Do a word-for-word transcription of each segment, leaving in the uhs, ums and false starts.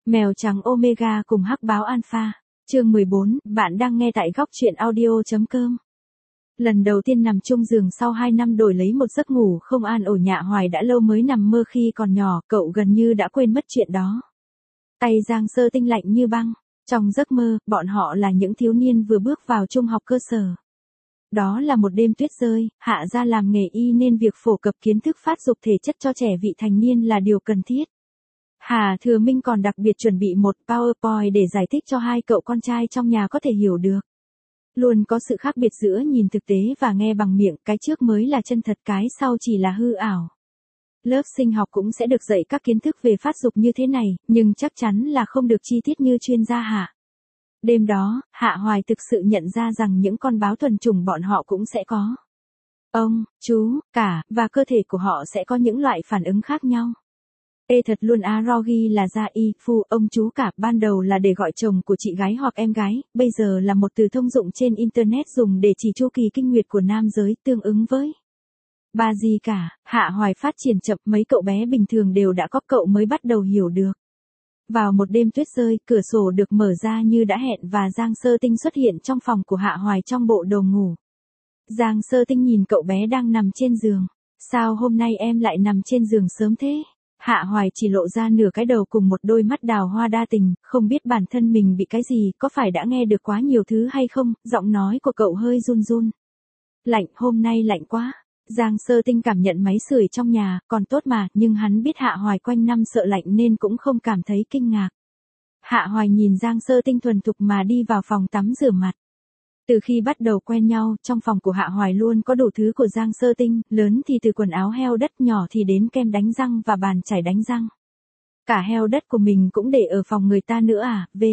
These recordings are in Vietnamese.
Mèo trắng Omega cùng hắc báo Alpha. Chương mười bốn, bạn đang nghe tại góc truyện audio.com. Lần đầu tiên nằm chung giường sau hai năm đổi lấy một giấc ngủ không an ổn, Nhạ Hoài đã lâu mới nằm mơ khi còn nhỏ, cậu gần như đã quên mất chuyện đó. Tay Giang Sơ Tinh lạnh như băng. Trong giấc mơ, bọn họ là những thiếu niên vừa bước vào trung học cơ sở. Đó là một đêm tuyết rơi, Hạ gia làm nghề y nên việc phổ cập kiến thức phát dục thể chất cho trẻ vị thành niên là điều cần thiết. Hà Thừa Minh còn đặc biệt chuẩn bị một PowerPoint để giải thích cho hai cậu con trai trong nhà có thể hiểu được. Luôn có sự khác biệt giữa nhìn thực tế và nghe bằng miệng, cái trước mới là chân thật, cái sau chỉ là hư ảo. Lớp sinh học cũng sẽ được dạy các kiến thức về phát dục như thế này, nhưng chắc chắn là không được chi tiết như chuyên gia Hạ. Đêm đó, Hạ Hoài thực sự nhận ra rằng những con báo thuần chủng bọn họ cũng sẽ có. Ông, chú, cả, và cơ thể của họ sẽ có những loại phản ứng khác nhau. Ê thật luôn á, Rogi là gia y, phu, ông chú cả, ban đầu là để gọi chồng của chị gái hoặc em gái, bây giờ là một từ thông dụng trên Internet dùng để chỉ chu kỳ kinh nguyệt của nam giới, tương ứng với ba gì cả. Hạ Hoài phát triển chậm, mấy cậu bé bình thường đều đã có, cậu mới bắt đầu hiểu được. Vào một đêm tuyết rơi, cửa sổ được mở ra như đã hẹn và Giang Sơ Tinh xuất hiện trong phòng của Hạ Hoài trong bộ đồ ngủ. Giang Sơ Tinh nhìn cậu bé đang nằm trên giường. Sao hôm nay em lại nằm trên giường sớm thế? Hạ Hoài chỉ lộ ra nửa cái đầu cùng một đôi mắt đào hoa đa tình, không biết bản thân mình bị cái gì, có phải đã nghe được quá nhiều thứ hay không, giọng nói của cậu hơi run run. Lạnh, hôm nay lạnh quá. Giang Sơ Tinh cảm nhận máy sưởi trong nhà, còn tốt mà, nhưng hắn biết Hạ Hoài quanh năm sợ lạnh nên cũng không cảm thấy kinh ngạc. Hạ Hoài nhìn Giang Sơ Tinh thuần thục mà đi vào phòng tắm rửa mặt. Từ khi bắt đầu quen nhau, trong phòng của Hạ Hoài luôn có đủ thứ của Giang Sơ Tinh, lớn thì từ quần áo heo đất, nhỏ thì đến kem đánh răng và bàn chải đánh răng. Cả heo đất của mình cũng để ở phòng người ta nữa à, v.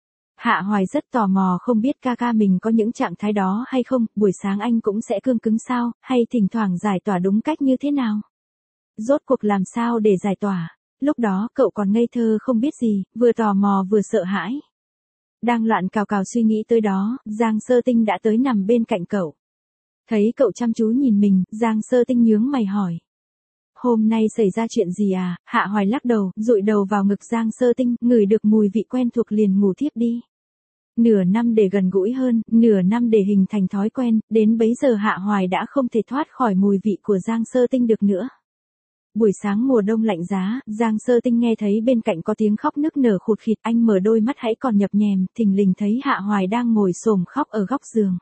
Hạ Hoài rất tò mò không biết ca ca mình có những trạng thái đó hay không, buổi sáng anh cũng sẽ cương cứng sao, hay thỉnh thoảng giải tỏa đúng cách như thế nào. Rốt cuộc làm sao để giải tỏa, lúc đó cậu còn ngây thơ không biết gì, vừa tò mò vừa sợ hãi. Đang loạn cào cào suy nghĩ tới đó, Giang Sơ Tinh đã tới nằm bên cạnh cậu. Thấy cậu chăm chú nhìn mình, Giang Sơ Tinh nhướng mày hỏi. Hôm nay xảy ra chuyện gì à? Hạ Hoài lắc đầu, dụi đầu vào ngực Giang Sơ Tinh, ngửi được mùi vị quen thuộc liền ngủ thiếp đi. Nửa năm để gần gũi hơn, nửa năm để hình thành thói quen, đến bấy giờ Hạ Hoài đã không thể thoát khỏi mùi vị của Giang Sơ Tinh được nữa. Buổi sáng mùa đông lạnh giá, Giang Sơ Tinh nghe thấy bên cạnh có tiếng khóc nức nở khụt khịt, anh mở đôi mắt hãy còn nhập nhèm, thình lình thấy Hạ Hoài đang ngồi xổm khóc ở góc giường.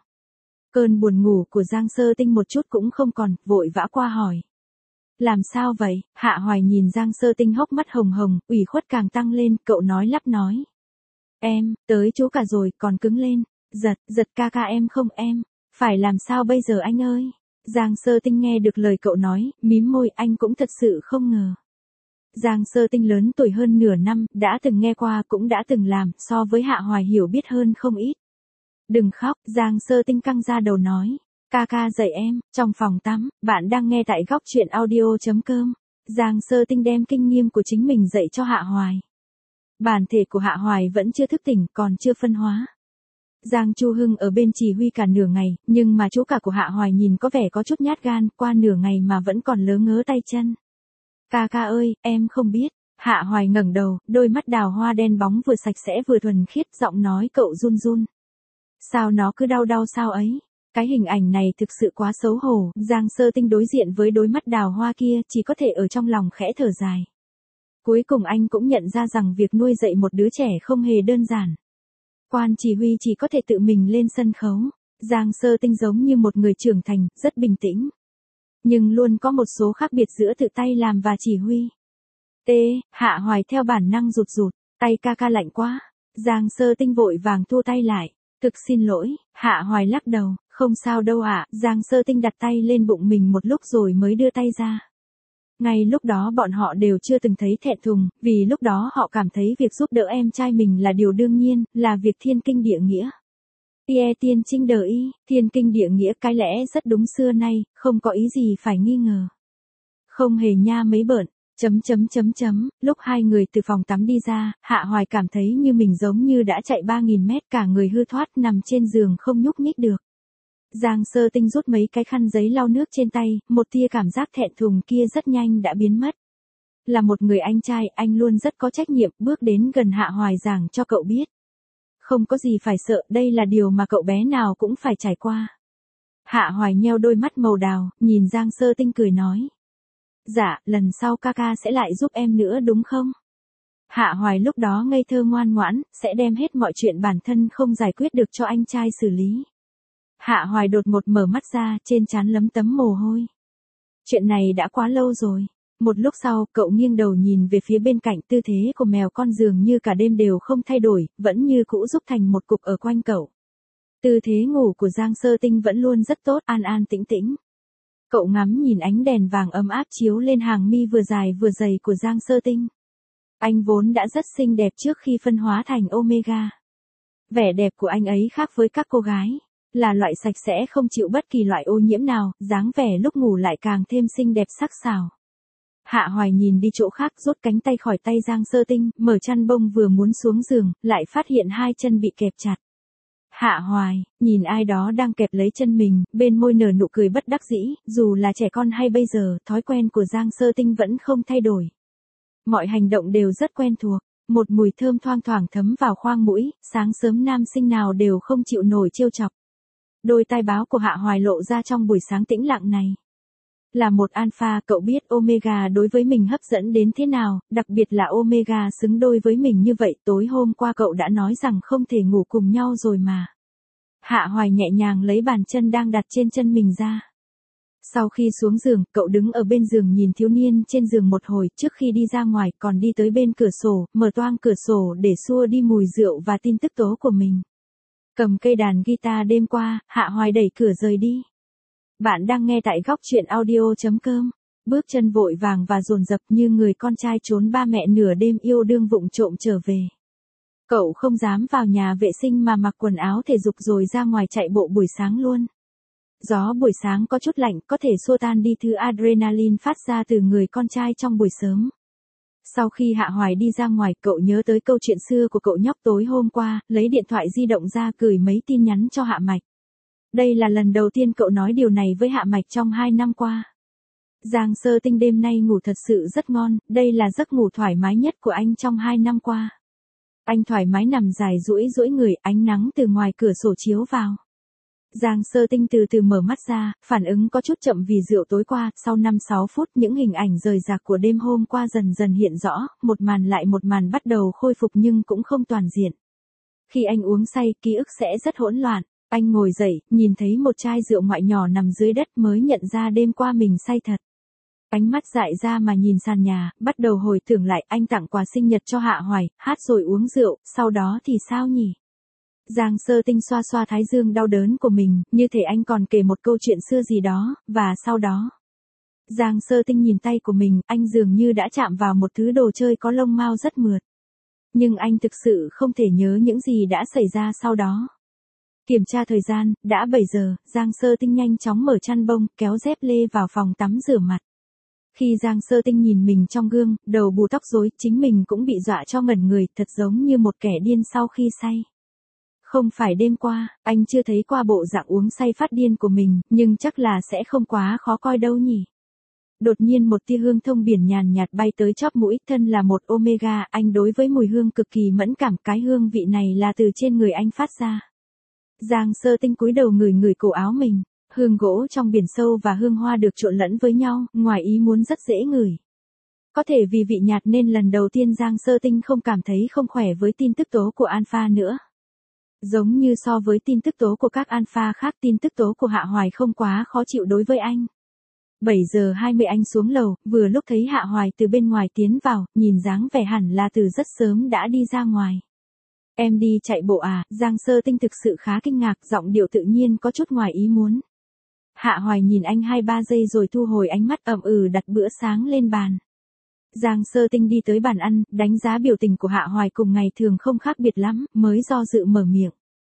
Cơn buồn ngủ của Giang Sơ Tinh một chút cũng không còn, vội vã qua hỏi. Làm sao vậy? Hạ Hoài nhìn Giang Sơ Tinh hốc mắt hồng hồng, ủy khuất càng tăng lên, cậu nói lắp nói. Em, tới chú cả rồi, còn cứng lên. Giật, giật ca ca em không em. Phải làm sao bây giờ anh ơi? Giang Sơ Tinh nghe được lời cậu nói, mím môi, anh cũng thật sự không ngờ. Giang Sơ Tinh lớn tuổi hơn nửa năm, đã từng nghe qua cũng đã từng làm, so với Hạ Hoài hiểu biết hơn không ít. Đừng khóc, Giang Sơ Tinh căng ra đầu nói. Ca ca dạy em, trong phòng tắm, bạn đang nghe tại góc truyện audio.com. Giang Sơ Tinh đem kinh nghiệm của chính mình dạy cho Hạ Hoài. Bản thể của Hạ Hoài vẫn chưa thức tỉnh, còn chưa phân hóa. Giang Chu Hưng ở bên chỉ huy cả nửa ngày, nhưng mà chú cả của Hạ Hoài nhìn có vẻ có chút nhát gan, qua nửa ngày mà vẫn còn lớ ngớ tay chân. Ca ca ơi, em không biết. Hạ Hoài ngẩng đầu, đôi mắt đào hoa đen bóng vừa sạch sẽ vừa thuần khiết, giọng nói cậu run run. Sao nó cứ đau đau sao ấy? Cái hình ảnh này thực sự quá xấu hổ, Giang Sơ Tinh đối diện với đôi mắt đào hoa kia, chỉ có thể ở trong lòng khẽ thở dài. Cuối cùng anh cũng nhận ra rằng việc nuôi dạy một đứa trẻ không hề đơn giản. Quan chỉ huy chỉ có thể tự mình lên sân khấu. Giang Sơ Tinh giống như một người trưởng thành, rất bình tĩnh. Nhưng luôn có một số khác biệt giữa tự tay làm và chỉ huy. T. Hạ Hoài theo bản năng rụt rụt, tay ca ca lạnh quá. Giang Sơ Tinh vội vàng thu tay lại. Thực xin lỗi, Hạ Hoài lắc đầu, không sao đâu ạ. Giang Sơ Tinh đặt tay lên bụng mình một lúc rồi mới đưa tay ra. Ngay lúc đó bọn họ đều chưa từng thấy thẹn thùng, vì lúc đó họ cảm thấy việc giúp đỡ em trai mình là điều đương nhiên, là việc thiên kinh địa nghĩa. Tie tiên trinh đờ y, thiên kinh địa nghĩa cái lẽ rất đúng xưa nay, không có ý gì phải nghi ngờ. Không hề nha mấy bợn, chấm chấm chấm chấm, lúc hai người từ phòng tắm đi ra, Hạ Hoài cảm thấy như mình giống như đã chạy ba nghìn mét, cả người hư thoát nằm trên giường không nhúc nhích được. Giang Sơ Tinh rút mấy cái khăn giấy lau nước trên tay, một tia cảm giác thẹn thùng kia rất nhanh đã biến mất. Là một người anh trai, anh luôn rất có trách nhiệm, bước đến gần Hạ Hoài giảng cho cậu biết. Không có gì phải sợ, đây là điều mà cậu bé nào cũng phải trải qua. Hạ Hoài nheo đôi mắt màu đào, nhìn Giang Sơ Tinh cười nói. Dạ, lần sau ca ca sẽ lại giúp em nữa đúng không? Hạ Hoài lúc đó ngây thơ ngoan ngoãn, sẽ đem hết mọi chuyện bản thân không giải quyết được cho anh trai xử lý. Hạ Hoài đột ngột mở mắt ra, trên trán lấm tấm mồ hôi. Chuyện này đã quá lâu rồi. Một lúc sau, cậu nghiêng đầu nhìn về phía bên cạnh, tư thế của mèo con dường như cả đêm đều không thay đổi, vẫn như cũ giúp thành một cục ở quanh cậu. Tư thế ngủ của Giang Sơ Tinh vẫn luôn rất tốt, an an tĩnh tĩnh. Cậu ngắm nhìn ánh đèn vàng ấm áp chiếu lên hàng mi vừa dài vừa dày của Giang Sơ Tinh. Anh vốn đã rất xinh đẹp trước khi phân hóa thành Omega. Vẻ đẹp của anh ấy khác với các cô gái, là loại sạch sẽ không chịu bất kỳ loại ô nhiễm nào, dáng vẻ lúc ngủ lại càng thêm xinh đẹp sắc sảo. Hạ Hoài nhìn đi chỗ khác, rút cánh tay khỏi tay Giang Sơ Tinh, mở chăn bông vừa muốn xuống giường, lại phát hiện hai chân bị kẹp chặt. Hạ Hoài, nhìn ai đó đang kẹp lấy chân mình, bên môi nở nụ cười bất đắc dĩ, dù là trẻ con hay bây giờ, thói quen của Giang Sơ Tinh vẫn không thay đổi. Mọi hành động đều rất quen thuộc, một mùi thơm thoang thoảng thấm vào khoang mũi, sáng sớm nam sinh nào đều không chịu nổi trêu chọc. Đôi tai báo của Hạ Hoài lộ ra trong buổi sáng tĩnh lặng này. Là một alpha, cậu biết Omega đối với mình hấp dẫn đến thế nào, đặc biệt là Omega xứng đôi với mình như vậy. Tối hôm qua cậu đã nói rằng không thể ngủ cùng nhau rồi mà. Hạ Hoài nhẹ nhàng lấy bàn chân đang đặt trên chân mình ra. Sau khi xuống giường, cậu đứng ở bên giường nhìn thiếu niên trên giường một hồi, trước khi đi ra ngoài còn đi tới bên cửa sổ, mở toang cửa sổ để xua đi mùi rượu và tin tức tố của mình. Cầm cây đàn guitar đêm qua, Hạ Hoài đẩy cửa rời đi. Bạn đang nghe tại góc truyện audio chấm com. Bước chân vội vàng và dồn dập như người con trai trốn ba mẹ nửa đêm yêu đương vụng trộm trở về. Cậu không dám vào nhà vệ sinh mà mặc quần áo thể dục rồi ra ngoài chạy bộ buổi sáng luôn. Gió buổi sáng có chút lạnh, có thể xua tan đi thứ adrenaline phát ra từ người con trai trong buổi sớm. Sau khi Hạ Hoài đi ra ngoài, cậu nhớ tới câu chuyện xưa của cậu nhóc tối hôm qua, lấy điện thoại di động ra gửi mấy tin nhắn cho Hạ Mạch. Đây là lần đầu tiên cậu nói điều này với Hạ Mạch trong hai năm qua. Giang Sơ Tinh đêm nay ngủ thật sự rất ngon, đây là giấc ngủ thoải mái nhất của anh trong hai năm qua. Anh thoải mái nằm dài duỗi duỗi người, ánh nắng từ ngoài cửa sổ chiếu vào. Giang Sơ Tinh từ từ mở mắt ra, phản ứng có chút chậm vì rượu tối qua, sau năm sáu phút những hình ảnh rời rạc của đêm hôm qua dần dần hiện rõ, một màn lại một màn bắt đầu khôi phục nhưng cũng không toàn diện. Khi anh uống say, ký ức sẽ rất hỗn loạn. Anh ngồi dậy, nhìn thấy một chai rượu ngoại nhỏ nằm dưới đất mới nhận ra đêm qua mình say thật. Ánh mắt dại ra mà nhìn sàn nhà, bắt đầu hồi tưởng lại anh tặng quà sinh nhật cho Hạ Hoài, hát rồi uống rượu, sau đó thì sao nhỉ? Giang Sơ Tinh xoa xoa thái dương đau đớn của mình, như thể anh còn kể một câu chuyện xưa gì đó, và sau đó. Giang Sơ Tinh nhìn tay của mình, anh dường như đã chạm vào một thứ đồ chơi có lông mao rất mượt. Nhưng anh thực sự không thể nhớ những gì đã xảy ra sau đó. Kiểm tra thời gian, đã bảy giờ, Giang Sơ Tinh nhanh chóng mở chăn bông, kéo dép lê vào phòng tắm rửa mặt. Khi Giang Sơ Tinh nhìn mình trong gương, đầu bù tóc rối, chính mình cũng bị dọa cho ngẩn người, thật giống như một kẻ điên sau khi say. Không phải đêm qua, anh chưa thấy qua bộ dạng uống say phát điên của mình, nhưng chắc là sẽ không quá khó coi đâu nhỉ. Đột nhiên một tia hương thông biển nhàn nhạt bay tới chóp mũi, thân là một Omega, anh đối với mùi hương cực kỳ mẫn cảm, cái hương vị này là từ trên người anh phát ra. Giang Sơ Tinh cúi đầu ngửi ngửi cổ áo mình, hương gỗ trong biển sâu và hương hoa được trộn lẫn với nhau, ngoài ý muốn rất dễ ngửi. Có thể vì vị nhạt nên lần đầu tiên Giang Sơ Tinh không cảm thấy không khỏe với tin tức tố của Alpha nữa. Giống như so với tin tức tố của các Alpha khác, tin tức tố của Hạ Hoài không quá khó chịu đối với anh. bảy giờ hai mươi anh xuống lầu, vừa lúc thấy Hạ Hoài từ bên ngoài tiến vào, nhìn dáng vẻ hẳn là từ rất sớm đã đi ra ngoài. Em đi chạy bộ à? Giang Sơ Tinh thực sự khá kinh ngạc, giọng điệu tự nhiên có chút ngoài ý muốn. Hạ Hoài nhìn anh hai ba giây rồi thu hồi ánh mắt, ậm ừ đặt bữa sáng lên bàn. Giang Sơ Tinh đi tới bàn ăn, đánh giá biểu tình của Hạ Hoài cùng ngày thường không khác biệt lắm, mới do dự mở miệng.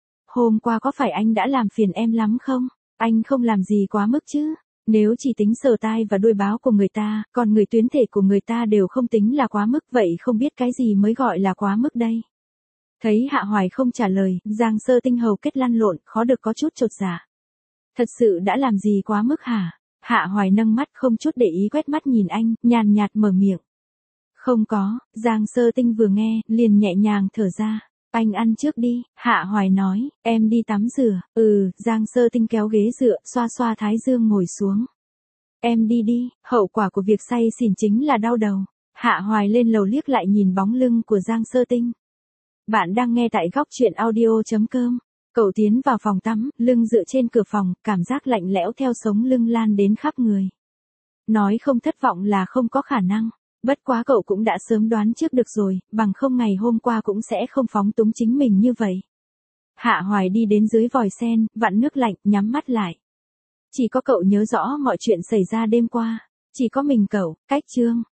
Hôm qua có phải anh đã làm phiền em lắm không? Anh không làm gì quá mức chứ? Nếu chỉ tính sờ tai và đuôi báo của người ta, còn người tuyến thể của người ta đều không tính là quá mức, vậy không biết cái gì mới gọi là quá mức đây? Thấy Hạ Hoài không trả lời, Giang Sơ Tinh hầu kết lăn lộn, khó được có chút chột dạ. Thật sự đã làm gì quá mức hả? Hạ Hoài nâng mắt không chút để ý quét mắt nhìn anh, nhàn nhạt mở miệng. Không có, Giang Sơ Tinh vừa nghe, liền nhẹ nhàng thở ra. Anh ăn trước đi, Hạ Hoài nói, em đi tắm rửa. Ừ, Giang Sơ Tinh kéo ghế dựa, xoa xoa thái dương ngồi xuống. Em đi đi, hậu quả của việc say xỉn chính là đau đầu. Hạ Hoài lên lầu liếc lại nhìn bóng lưng của Giang Sơ Tinh. Bạn đang nghe tại góc truyện audio.com. Cậu tiến vào phòng tắm, lưng dựa trên cửa phòng, cảm giác lạnh lẽo theo sống lưng lan đến khắp người. Nói không thất vọng là không có khả năng. Bất quá cậu cũng đã sớm đoán trước được rồi, bằng không ngày hôm qua cũng sẽ không phóng túng chính mình như vậy. Hạ Hoài đi đến dưới vòi sen, vặn nước lạnh, nhắm mắt lại. Chỉ có cậu nhớ rõ mọi chuyện xảy ra đêm qua. Chỉ có mình cậu, cách chương.